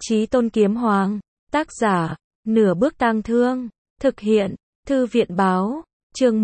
Chí Tôn Kiếm Hoàng, tác giả, Nửa Bước Tang Thương, thực hiện, Thư viện báo, chương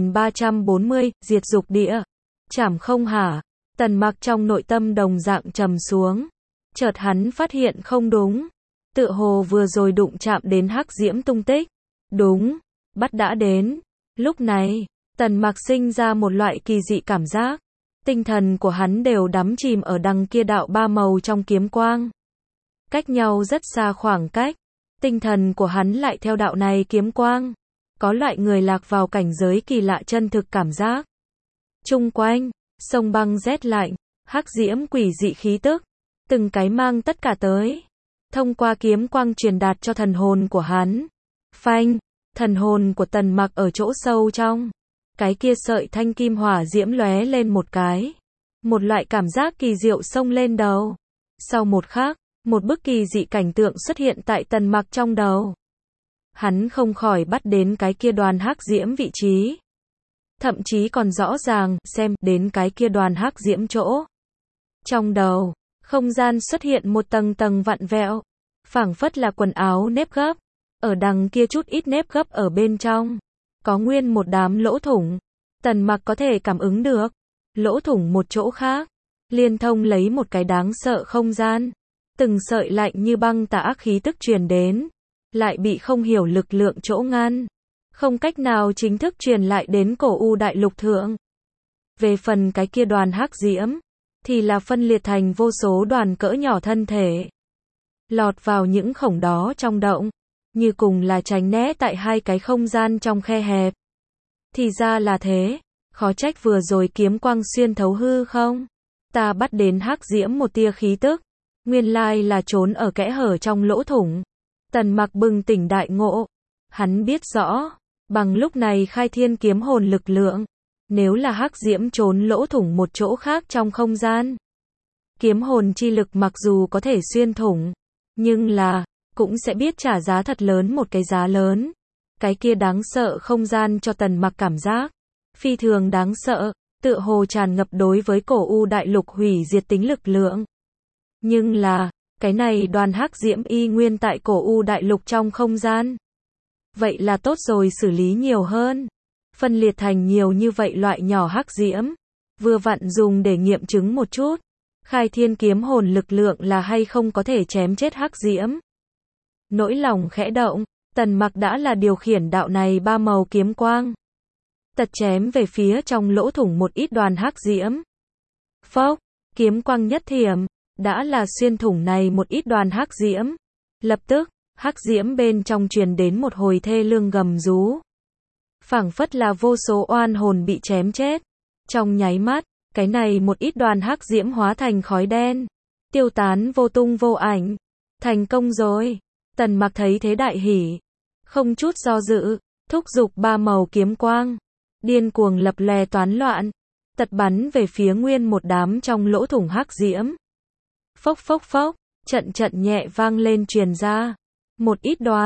1340, diệt dục địa. Chảm không hả? Tần Mặc trong nội tâm đồng dạng trầm xuống. Chợt hắn phát hiện không đúng. Tựa hồ vừa rồi đụng chạm đến hắc diễm tung tích. Đúng, bắt đã đến. Lúc này, Tần Mặc sinh ra một loại kỳ dị cảm giác. Tinh thần của hắn đều đắm chìm ở đằng kia đạo ba màu trong kiếm quang. Cách nhau rất xa khoảng cách, tinh thần của hắn lại theo đạo này kiếm quang. Có loại người lạc vào cảnh giới kỳ lạ chân thực cảm giác. Chung quanh, sông băng rét lạnh, hắc diễm quỷ dị khí tức, từng cái mang tất cả tới. Thông qua kiếm quang truyền đạt cho thần hồn của hắn. Phanh, thần hồn của Tần Mặc ở chỗ sâu trong. Cái kia sợi thanh kim hỏa diễm lóe lên một cái. Một loại cảm giác kỳ diệu xông lên đầu. Sau một khắc, một bức kỳ dị cảnh tượng xuất hiện tại Tần Mặc trong đầu. Hắn không khỏi bắt đến cái kia đoàn hắc diễm vị trí. Thậm chí còn rõ ràng xem đến cái kia đoàn hắc diễm chỗ. Trong đầu, không gian xuất hiện một tầng tầng vặn vẹo, phảng phất là quần áo nếp gấp. Ở đằng kia chút ít nếp gấp ở bên trong, có nguyên một đám lỗ thủng. Tần Mặc có thể cảm ứng được, lỗ thủng một chỗ khác, liên thông lấy một cái đáng sợ không gian. Từng sợi lạnh như băng tà ác khí tức truyền đến, lại bị không hiểu lực lượng chỗ ngăn, không cách nào chính thức truyền lại đến cổ u đại lục thượng. Về phần cái kia đoàn hắc diễm, thì là phân liệt thành vô số đoàn cỡ nhỏ thân thể, lọt vào những khổng đó trong động, như cùng là tránh né tại hai cái không gian trong khe hẹp. Thì ra là thế, khó trách vừa rồi kiếm quang xuyên thấu hư không. Ta bắt đến hắc diễm một tia khí tức, nguyên lai là trốn ở kẽ hở trong lỗ thủng. Tần Mặc bừng tỉnh đại ngộ. Hắn biết rõ, bằng lúc này khai thiên kiếm hồn lực lượng, nếu là hắc diễm trốn lỗ thủng một chỗ khác trong không gian, kiếm hồn chi lực mặc dù có thể xuyên thủng, nhưng là, cũng sẽ biết trả giá thật lớn, một cái giá lớn. Cái kia đáng sợ không gian cho Tần Mặc cảm giác phi thường đáng sợ, tựa hồ tràn ngập đối với cổ u đại lục hủy diệt tính lực lượng. Nhưng là, cái này đoàn hắc diễm y nguyên tại cổ u đại lục trong không gian. Vậy là tốt rồi, xử lý nhiều hơn. Phân liệt thành nhiều như vậy loại nhỏ hắc diễm. Vừa vặn dùng để nghiệm chứng một chút. Khai thiên kiếm hồn lực lượng là hay không có thể chém chết hắc diễm. Nỗi lòng khẽ động, Tần Mặc đã là điều khiển đạo này ba màu kiếm quang. Tật chém về phía trong lỗ thủng một ít đoàn hắc diễm. Phốc, kiếm quang nhất thiểm, đã là xuyên thủng này một ít đoàn hắc diễm. Lập tức, hắc diễm bên trong truyền đến một hồi thê lương gầm rú. Phảng phất là vô số oan hồn bị chém chết. Trong nháy mắt, cái này một ít đoàn hắc diễm hóa thành khói đen, tiêu tán vô tung vô ảnh. Thành công rồi. Tần Mặc thấy thế đại hỉ, không chút do dự, thúc giục ba màu kiếm quang, điên cuồng lập lè toán loạn, tật bắn về phía nguyên một đám trong lỗ thủng hắc diễm. Phốc phốc phốc, trận trận nhẹ vang lên truyền ra. Một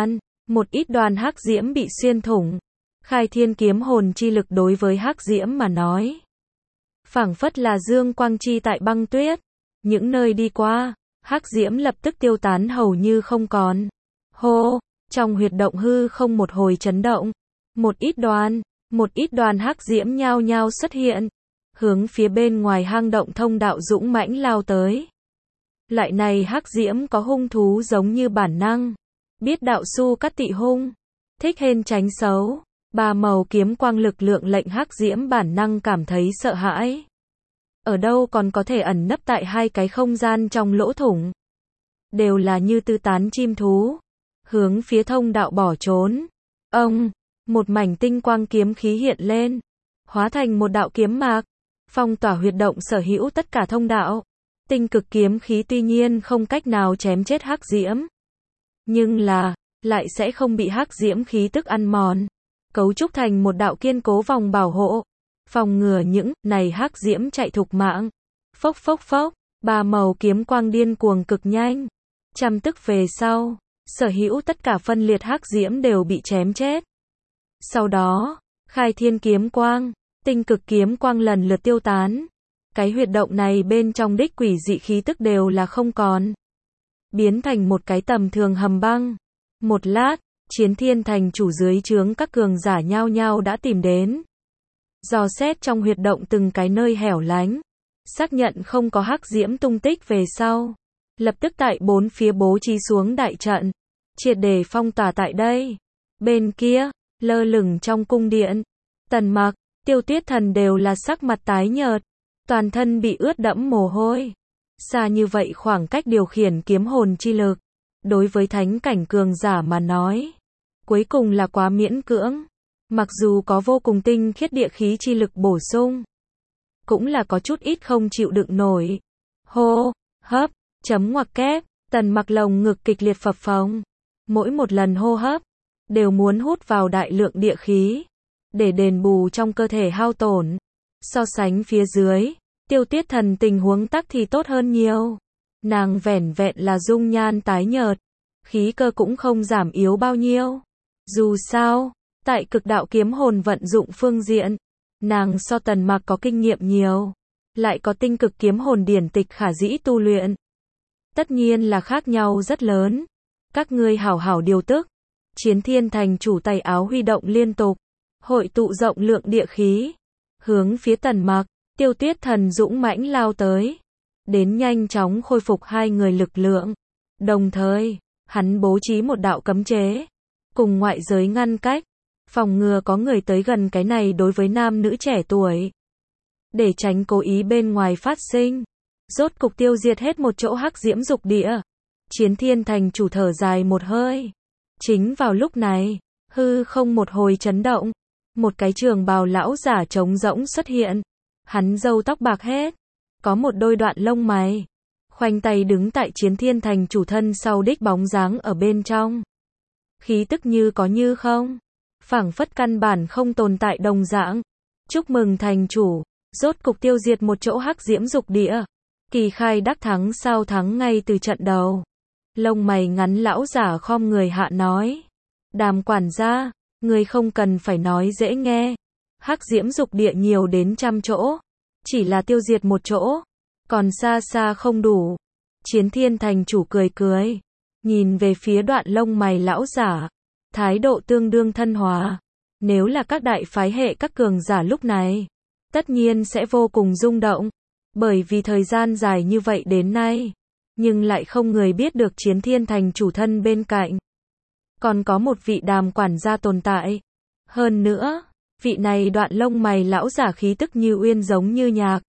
ít đoàn hắc diễm bị xuyên thủng. Khai thiên kiếm hồn chi lực đối với hắc diễm mà nói, phảng phất là dương quang chi tại băng tuyết. Những nơi đi qua, hắc diễm lập tức tiêu tán hầu như không còn. Hô, trong huyệt động hư không một hồi chấn động. Một ít đoàn hắc diễm nhao nhao xuất hiện, hướng phía bên ngoài hang động thông đạo dũng mãnh lao tới. Loại này hắc diễm có hung thú giống như bản năng, biết đạo su cắt tị hung, thích hên tránh xấu. Ba màu kiếm quang lực lượng lệnh hắc diễm bản năng cảm thấy sợ hãi. Ở đâu còn có thể ẩn nấp tại hai cái không gian trong lỗ thủng. Đều là như tư tán chim thú, hướng phía thông đạo bỏ trốn. Ông, một mảnh tinh quang kiếm khí hiện lên, hóa thành một đạo kiếm mạc, phong tỏa huyệt động sở hữu tất cả thông đạo. Tinh cực kiếm khí tuy nhiên không cách nào chém chết hắc diễm, nhưng là, lại sẽ không bị hắc diễm khí tức ăn mòn, cấu trúc thành một đạo kiên cố vòng bảo hộ, phòng ngừa những này hắc diễm chạy thục mạng. Phốc phốc phốc, ba màu kiếm quang điên cuồng cực nhanh. Trăm tức về sau, sở hữu tất cả phân liệt hắc diễm đều bị chém chết. Sau đó, khai thiên kiếm quang, tinh cực kiếm quang lần lượt tiêu tán. Cái huyệt động này bên trong đích quỷ dị khí tức đều là không còn. biến thành một cái tầm thường hầm băng. Một lát, Chiến Thiên thành chủ dưới trướng các cường giả nhao nhao đã tìm đến. Dò xét trong huyệt động từng cái nơi hẻo lánh, xác nhận không có hắc diễm tung tích về sau, lập tức tại bốn phía bố trí xuống đại trận, triệt để phong tỏa tại đây. Bên kia, lơ lửng trong cung điện, Tần Mặc, Tiêu Tuyết Thần đều là sắc mặt tái nhợt, toàn thân bị ướt đẫm mồ hôi. Xa như vậy khoảng cách điều khiển kiếm hồn chi lực, đối với thánh cảnh cường giả mà nói, cuối cùng là quá miễn cưỡng. Mặc dù có vô cùng tinh khiết địa khí chi lực bổ sung, cũng là có chút ít không chịu đựng nổi. Hô, hấp, chấm ngoặc kép, Tần Mặc lồng ngực kịch liệt phập phồng. Mỗi một lần hô hấp, đều muốn hút vào đại lượng địa khí, để đền bù trong cơ thể hao tổn. So sánh phía dưới, Tiêu Tuyết Thần tình huống tắc thì tốt hơn nhiều. Nàng vẻn vẹn là dung nhan tái nhợt, khí cơ cũng không giảm yếu bao nhiêu. Dù sao, tại cực đạo kiếm hồn vận dụng phương diện, nàng so Tần Mặc có kinh nghiệm nhiều, lại có tinh cực kiếm hồn điển tịch khả dĩ tu luyện. Tất nhiên là khác nhau rất lớn. Các ngươi hảo hảo điều tức. Chiến Thiên thành chủ tay áo huy động liên tục, hội tụ rộng lượng địa khí, hướng phía Tần Mặc, Tiêu Tuyết Thần dũng mãnh lao tới, đến nhanh chóng khôi phục hai người lực lượng. Đồng thời, hắn bố trí một đạo cấm chế, cùng ngoại giới ngăn cách, phòng ngừa có người tới gần cái này đối với nam nữ trẻ tuổi, để tránh cố ý bên ngoài phát sinh. Rốt cục tiêu diệt hết một chỗ hắc diễm dục địa. Chiến Thiên thành chủ thở dài một hơi. Chính vào lúc này, hư không một hồi chấn động, một cái trường bào lão giả trống rỗng xuất hiện. Hắn râu tóc bạc hết, có một đôi đoạn lông mày, khoanh tay đứng tại Chiến Thiên thành chủ thân sau đích bóng dáng ở bên trong. Khí tức như có như không, phảng phất căn bản không tồn tại đồng dạng. Chúc mừng thành chủ, rốt cục tiêu diệt một chỗ hắc diễm dục địa. Kỳ khai đắc thắng sao thắng ngay từ trận đầu. Lông mày ngắn lão giả khom người hạ nói. Đàm quản gia, người không cần phải nói dễ nghe. Hắc diễm dục địa nhiều đến 100 chỗ. Chỉ là tiêu diệt một chỗ, còn xa xa không đủ. Chiến Thiên thành chủ cười cười, nhìn về phía đoạn lông mày lão giả, thái độ tương đương thân hòa. Nếu là các đại phái hệ các cường giả lúc này, tất nhiên sẽ vô cùng rung động. Bởi vì thời gian dài như vậy đến nay, nhưng lại không người biết được Chiến Thiên thành chủ thân bên cạnh còn có một vị Đàm quản gia tồn tại. Hơn nữa, vị này đoạn lông mày lão giả khí tức như uyên giống như nhạc.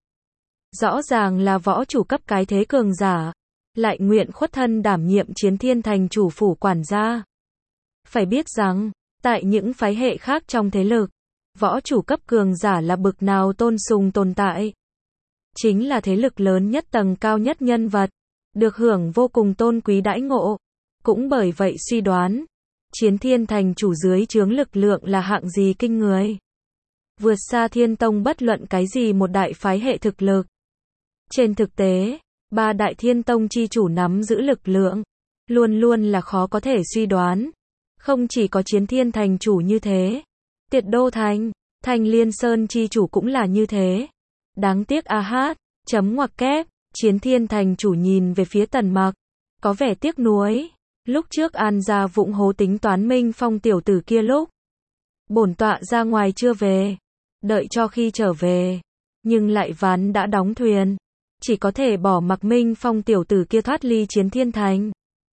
Rõ ràng là võ chủ cấp cái thế cường giả, lại nguyện khuất thân đảm nhiệm Chiến Thiên thành chủ phủ quản gia. Phải biết rằng, tại những phái hệ khác trong thế lực, võ chủ cấp cường giả là bực nào tôn sùng tồn tại. Chính là thế lực lớn nhất tầng cao nhất nhân vật, được hưởng vô cùng tôn quý đãi ngộ. Cũng bởi vậy suy đoán, Chiến Thiên thành chủ dưới trướng lực lượng là hạng gì kinh người. Vượt xa Thiên Tông bất luận cái gì một đại phái hệ thực lực. Trên thực tế, ba đại Thiên Tông chi chủ nắm giữ lực lượng, luôn luôn là khó có thể suy đoán. Không chỉ có Chiến Thiên thành chủ như thế, Tiệt Đô Thành, Thanh Liên Sơn chi chủ cũng là như thế. Đáng tiếc a hát, chấm ngoặc kép, Chiến Thiên thành chủ nhìn về phía Tần Mặc, có vẻ tiếc nuối. Lúc trước An gia vụng hố tính toán Minh Phong tiểu tử kia lúc bổn tọa ra ngoài chưa về, đợi cho khi trở về, nhưng lại ván đã đóng thuyền, chỉ có thể bỏ mặc Minh Phong tiểu tử kia thoát ly Chiến Thiên thành.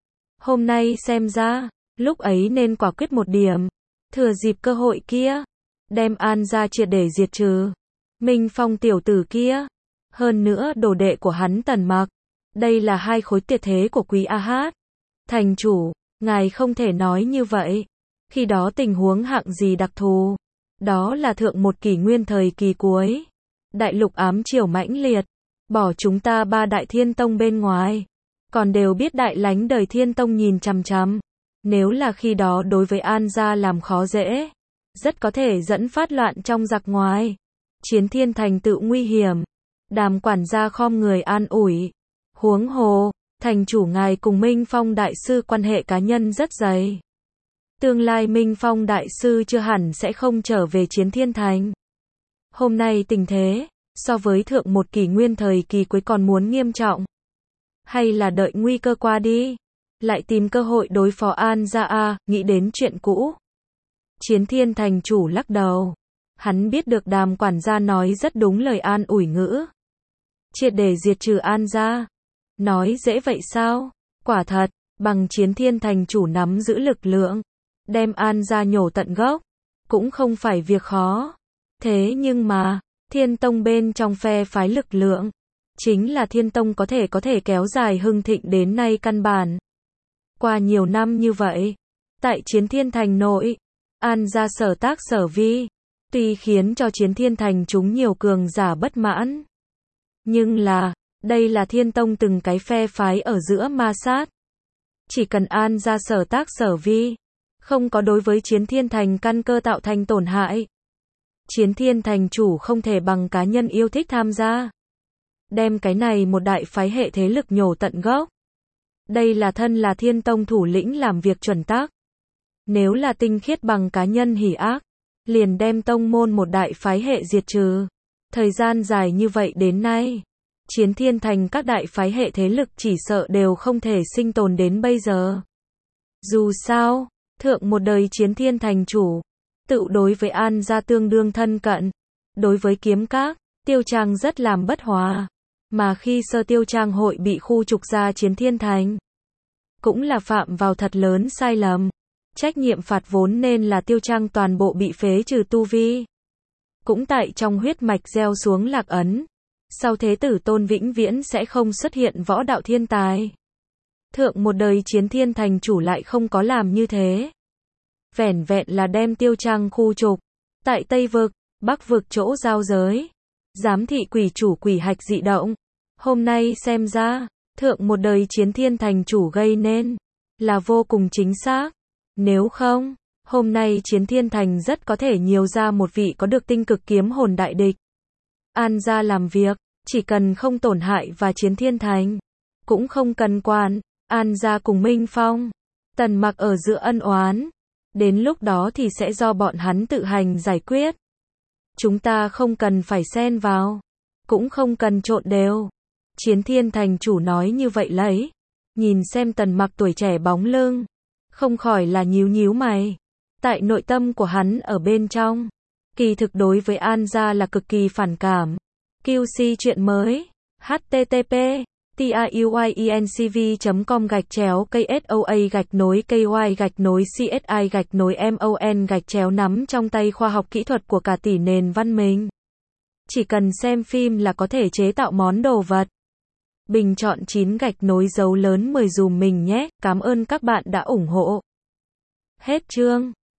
Hôm nay xem ra, lúc ấy nên quả quyết một điểm, thừa dịp cơ hội kia, đem An gia triệt để diệt trừ. Minh Phong tiểu tử kia, hơn nữa đồ đệ của hắn Tần Mặc, đây là hai khối tuyệt thế của Quý A Hát. Thành chủ, ngài không thể nói như vậy. Khi đó tình huống hạng gì đặc thù? Đó là thượng một kỷ nguyên thời kỳ cuối. Đại lục ám triều mãnh liệt, bỏ chúng ta ba đại Thiên Tông bên ngoài, còn đều biết đại lánh đời Thiên Tông nhìn chằm chằm. Nếu là khi đó đối với An gia làm khó dễ, rất có thể dẫn phát loạn trong giặc ngoài. Chiến Thiên thành tự nguy hiểm. Đàm quản gia khom người an ủi. Huống hồ, thành chủ ngài cùng Minh Phong đại sư quan hệ cá nhân rất dày. Tương lai Minh Phong đại sư chưa hẳn sẽ không trở về Chiến Thiên thành. Hôm nay tình thế, so với thượng một kỷ nguyên thời kỳ cuối còn muốn nghiêm trọng. Hay là đợi nguy cơ qua đi, lại tìm cơ hội đối phó An gia à, nghĩ đến chuyện cũ. Chiến Thiên thành chủ lắc đầu. Hắn biết được Đàm quản gia nói rất đúng lời an ủi ngữ. Triệt để diệt trừ An gia. Nói dễ vậy sao? Quả thật, bằng Chiến Thiên thành chủ nắm giữ lực lượng, đem An gia nhổ tận gốc, cũng không phải việc khó. Thế nhưng mà, Thiên Tông bên trong phe phái lực lượng, chính là Thiên Tông có thể kéo dài hưng thịnh đến nay căn bản. Qua nhiều năm như vậy, tại Chiến Thiên thành nội, An gia sở tác sở vi, tuy khiến cho Chiến Thiên thành chúng nhiều cường giả bất mãn. Nhưng là, đây là Thiên Tông từng cái phe phái ở giữa ma sát. Chỉ cần An gia sở tác sở vi, không có đối với Chiến Thiên thành căn cơ tạo thành tổn hại. Chiến Thiên thành chủ không thể bằng cá nhân yêu thích tham gia. Đem cái này một đại phái hệ thế lực nhổ tận gốc. Đây là thân là Thiên Tông thủ lĩnh làm việc chuẩn tắc. Nếu là tinh khiết bằng cá nhân hỉ ác, liền đem tông môn một đại phái hệ diệt trừ. Thời gian dài như vậy đến nay, Chiến Thiên thành các đại phái hệ thế lực chỉ sợ đều không thể sinh tồn đến bây giờ. Dù sao, thượng một đời Chiến Thiên thành chủ, tự đối với An gia tương đương thân cận. Đối với Kiếm Các, Tiêu Trang rất làm bất hòa. Mà khi Sơ Tiêu Trang hội bị khu trục ra Chiến Thiên thành, cũng là phạm vào thật lớn sai lầm. Trách nhiệm phạt vốn nên là Tiêu Trang toàn bộ bị phế trừ tu vi. Cũng tại trong huyết mạch gieo xuống lạc ấn. Sau thế tử tôn vĩnh viễn sẽ không xuất hiện võ đạo thiên tài. Thượng một đời Chiến Thiên thành chủ lại không có làm như thế. Vẻn vẹn là đem Tiêu Trang khu trục. Tại Tây Vực, Bắc Vực chỗ giao giới, giám thị quỷ chủ quỷ hạch dị động. Hôm nay xem ra, thượng một đời Chiến Thiên thành chủ gây nên là vô cùng chính xác. Nếu không, hôm nay Chiến Thiên thành rất có thể nhiều ra một vị có được tinh cực kiếm hồn đại địch. An gia làm việc, chỉ cần không tổn hại và Chiến Thiên thành, cũng không cần quản. An gia cùng Minh Phong, Tần Mặc ở giữa ân oán, đến lúc đó thì sẽ do bọn hắn tự hành giải quyết. Chúng ta không cần phải xen vào, cũng không cần trộn đều. Chiến Thiên thành chủ nói như vậy lấy, nhìn xem Tần Mặc tuổi trẻ bóng lưng, không khỏi là nhíu nhíu mày. Tại nội tâm của hắn ở bên trong, kỳ thực đối với An gia là cực kỳ phản cảm. QC chuyện mới, http://tiyuinCV.com/KSOA-KY-CSI-MON nắm trong tay khoa học kỹ thuật của cả tỷ nền văn minh. Chỉ cần xem phim là có thể chế tạo món đồ vật. Bình chọn 9 dấu lớn 10 dùm mình nhé. Cảm ơn các bạn đã ủng hộ. Hết chương.